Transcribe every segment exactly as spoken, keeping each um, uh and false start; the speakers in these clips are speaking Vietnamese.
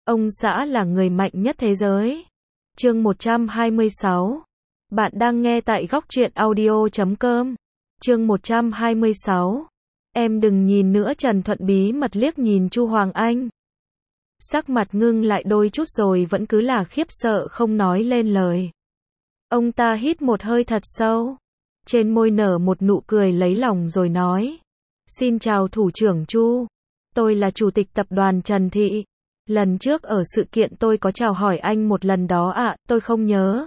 Ông xã là người mạnh nhất thế giới. Chương một trăm hai mươi sáu. Bạn đang nghe tại góc truyện audio chấm com. Chương một trăm hai mươi sáu. Em đừng nhìn nữa. Trần Thuận bí mật liếc nhìn Chu Hoàng Anh. Sắc mặt ngưng lại đôi chút rồi vẫn cứ là khiếp sợ không nói lên lời. Ông ta hít một hơi thật sâu. Trên môi nở một nụ cười lấy lòng rồi nói. Xin chào thủ trưởng Chu. Tôi là chủ tịch tập đoàn Trần Thị. Lần trước ở sự kiện tôi có chào hỏi anh một lần đó ạ, à, tôi không nhớ.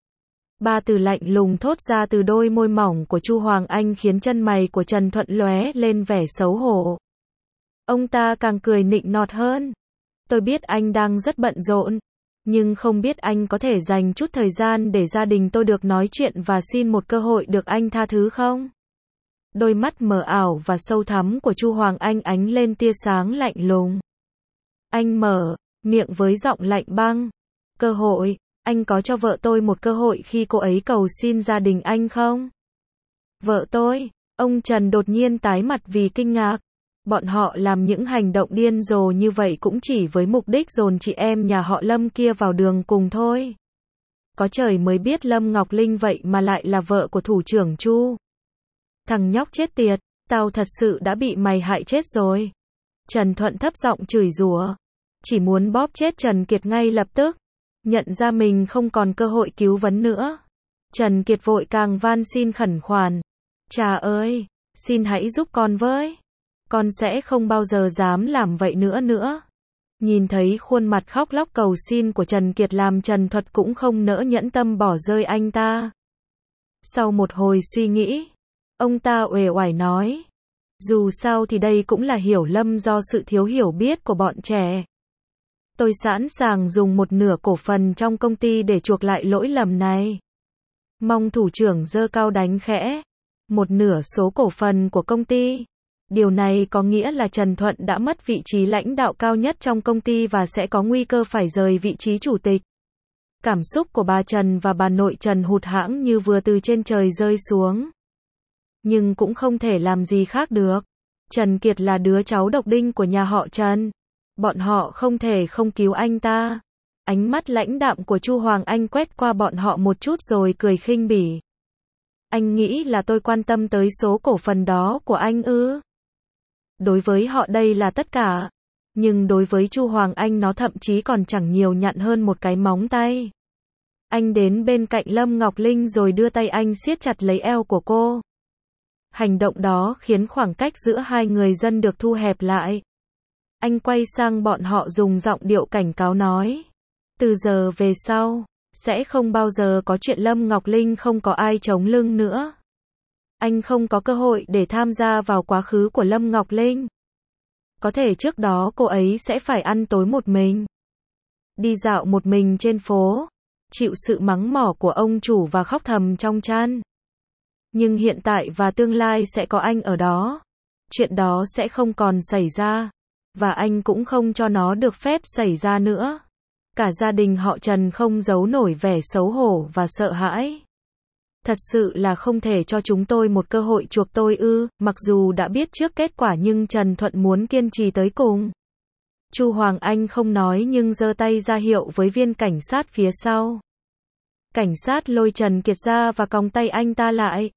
Ba từ lạnh lùng thốt ra từ đôi môi mỏng của Chu Hoàng Anh khiến chân mày của Trần Thuận lóe lên vẻ xấu hổ. Ông ta càng cười nịnh nọt hơn. Tôi biết anh đang rất bận rộn, nhưng không biết anh có thể dành chút thời gian để gia đình tôi được nói chuyện và xin một cơ hội được anh tha thứ không? Đôi mắt mờ ảo và sâu thẳm của Chu Hoàng Anh ánh lên tia sáng lạnh lùng. Anh mở miệng với giọng lạnh băng. Cơ hội, anh có cho vợ tôi một cơ hội khi cô ấy cầu xin gia đình anh không? Vợ tôi, ông Trần đột nhiên tái mặt vì kinh ngạc. Bọn họ làm những hành động điên rồ như vậy cũng chỉ với mục đích dồn chị em nhà họ Lâm kia vào đường cùng thôi. Có trời mới biết Lâm Ngọc Linh vậy mà lại là vợ của thủ trưởng Chu. Thằng nhóc chết tiệt, tao thật sự đã bị mày hại chết rồi. Trần Thuận thấp giọng chửi rủa, chỉ muốn bóp chết Trần Kiệt ngay lập tức. Nhận ra mình không còn cơ hội cứu vấn nữa, Trần Kiệt vội càng van xin khẩn khoản. Cha ơi, xin hãy giúp con với. Con sẽ không bao giờ dám làm vậy nữa nữa. Nhìn thấy khuôn mặt khóc lóc cầu xin của Trần Kiệt làm Trần Thuật cũng không nỡ nhẫn tâm bỏ rơi anh ta. Sau một hồi suy nghĩ, ông ta uể oải nói. Dù sao thì đây cũng là hiểu lầm do sự thiếu hiểu biết của bọn trẻ. Tôi sẵn sàng dùng một nửa cổ phần trong công ty để chuộc lại lỗi lầm này. Mong thủ trưởng giơ cao đánh khẽ. Một nửa số cổ phần của công ty. Điều này có nghĩa là Trần Thuận đã mất vị trí lãnh đạo cao nhất trong công ty và sẽ có nguy cơ phải rời vị trí chủ tịch. Cảm xúc của bà Trần và bà nội Trần hụt hẫng như vừa từ trên trời rơi xuống. Nhưng cũng không thể làm gì khác được. Trần Kiệt là đứa cháu độc đinh của nhà họ Trần. Bọn họ không thể không cứu anh ta. Ánh mắt lãnh đạm của Chu Hoàng Anh quét qua bọn họ một chút rồi cười khinh bỉ. Anh nghĩ là tôi quan tâm tới số cổ phần đó của anh ư? Đối với họ đây là tất cả. Nhưng đối với Chu Hoàng Anh nó thậm chí còn chẳng nhiều nhặn hơn một cái móng tay. Anh đến bên cạnh Lâm Ngọc Linh rồi đưa tay anh siết chặt lấy eo của cô. Hành động đó khiến khoảng cách giữa hai người dân được thu hẹp lại. Anh quay sang bọn họ dùng giọng điệu cảnh cáo nói. Từ giờ về sau, sẽ không bao giờ có chuyện Lâm Ngọc Linh không có ai chống lưng nữa. Anh không có cơ hội để tham gia vào quá khứ của Lâm Ngọc Linh. Có thể trước đó cô ấy sẽ phải ăn tối một mình. Đi dạo một mình trên phố. Chịu sự mắng mỏ của ông chủ và khóc thầm trong chăn. Nhưng hiện tại và tương lai sẽ có anh ở đó. Chuyện đó sẽ không còn xảy ra. Và anh cũng không cho nó được phép xảy ra nữa. Cả gia đình họ Trần không giấu nổi vẻ xấu hổ và sợ hãi. Thật sự là không thể cho chúng tôi một cơ hội chuộc tôi ư? Mặc dù đã biết trước kết quả nhưng Trần Thuận muốn kiên trì tới cùng. Chu Hoàng Anh không nói nhưng giơ tay ra hiệu với viên cảnh sát phía sau. Cảnh sát lôi Trần Kiệt ra và còng tay anh ta lại.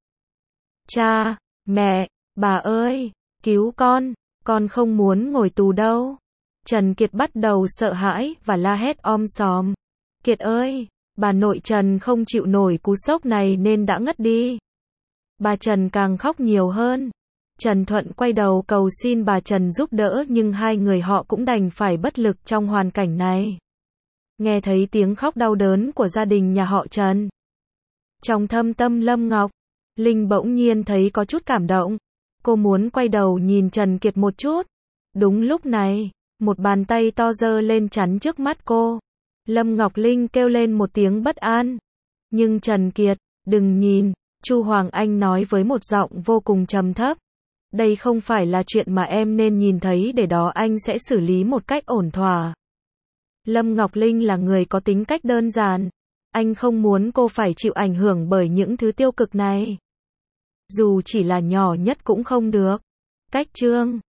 Cha, mẹ, bà ơi, cứu con, con không muốn ngồi tù đâu. Trần Kiệt bắt đầu sợ hãi và la hét om sòm. Kiệt ơi, bà nội Trần không chịu nổi cú sốc này nên đã ngất đi. Bà Trần càng khóc nhiều hơn. Trần Thuận quay đầu cầu xin bà Trần giúp đỡ nhưng hai người họ cũng đành phải bất lực trong hoàn cảnh này. Nghe thấy tiếng khóc đau đớn của gia đình nhà họ Trần. Trong thâm tâm Lâm Ngọc Linh bỗng nhiên thấy có chút cảm động. Cô muốn quay đầu nhìn Trần Kiệt một chút. Đúng lúc này, một bàn tay to giơ lên chắn trước mắt cô. Lâm Ngọc Linh kêu lên một tiếng bất an. Nhưng Trần Kiệt, đừng nhìn, Chu Hoàng Anh nói với một giọng vô cùng trầm thấp. Đây không phải là chuyện mà em nên nhìn thấy, để đó anh sẽ xử lý một cách ổn thỏa. Lâm Ngọc Linh là người có tính cách đơn giản. Anh không muốn cô phải chịu ảnh hưởng bởi những thứ tiêu cực này. Dù chỉ là nhỏ nhất cũng không được. Cách chương